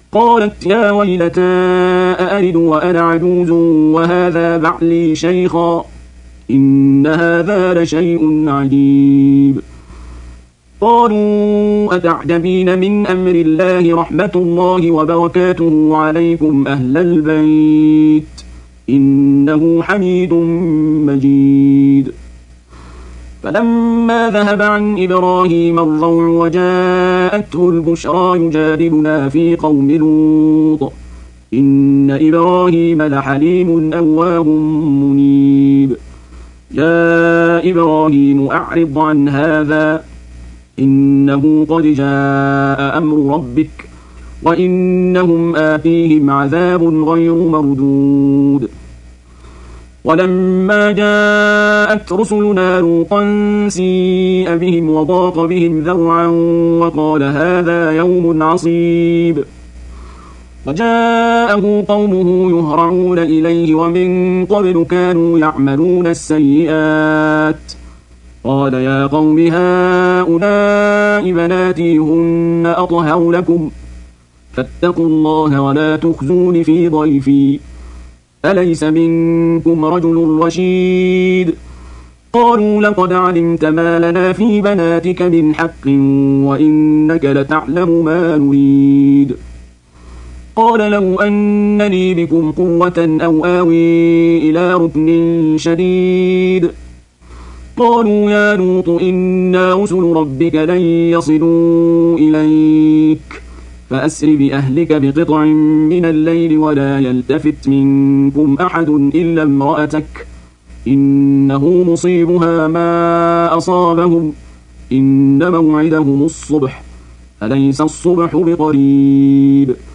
قالت يا ويلتى أألد وأنا عجوز وهذا بعلي شيخا إن هذا لشيء عجيب. قالوا أتعجبين من أمر الله رحمة الله وبركاته عليكم أهل البيت إنه حميد مجيد. فلما ذهب عن إبراهيم الروع وجاءته البشرى يجادلنا في قوم لوط إن إبراهيم لحليم أواه منيب. يا إبراهيم أعرض عن هذا إنه قد جاء أمر ربك وإنهم آتيهم عذاب غير مردود. ولما جاءت رسلنا لوطا سيء بهم وضاق بهم ذرعا وقال هذا يوم عصيب. وجاءه قومه يهرعون إليه ومن قبل كانوا يعملون السيئات. قال يا قوم هؤلاء بناتي هن أطهر لكم فاتقوا الله ولا تخزون في ضيفي أليس منكم رجل رشيد. قالوا لقد علمت ما لنا في بناتك من حق وإنك لتعلم ما نريد. قال لو أن لي بكم قوة أو آوي إلى ركن شديد. قالوا يا لوط إنا رسل ربك لن يصلوا إليك فأسر بأهلك بقطع من الليل ولا يلتفت منكم أحد إلا امرأتك إنه مصيبها ما أصابهم إن موعدهم الصبح أليس الصبح بقريب.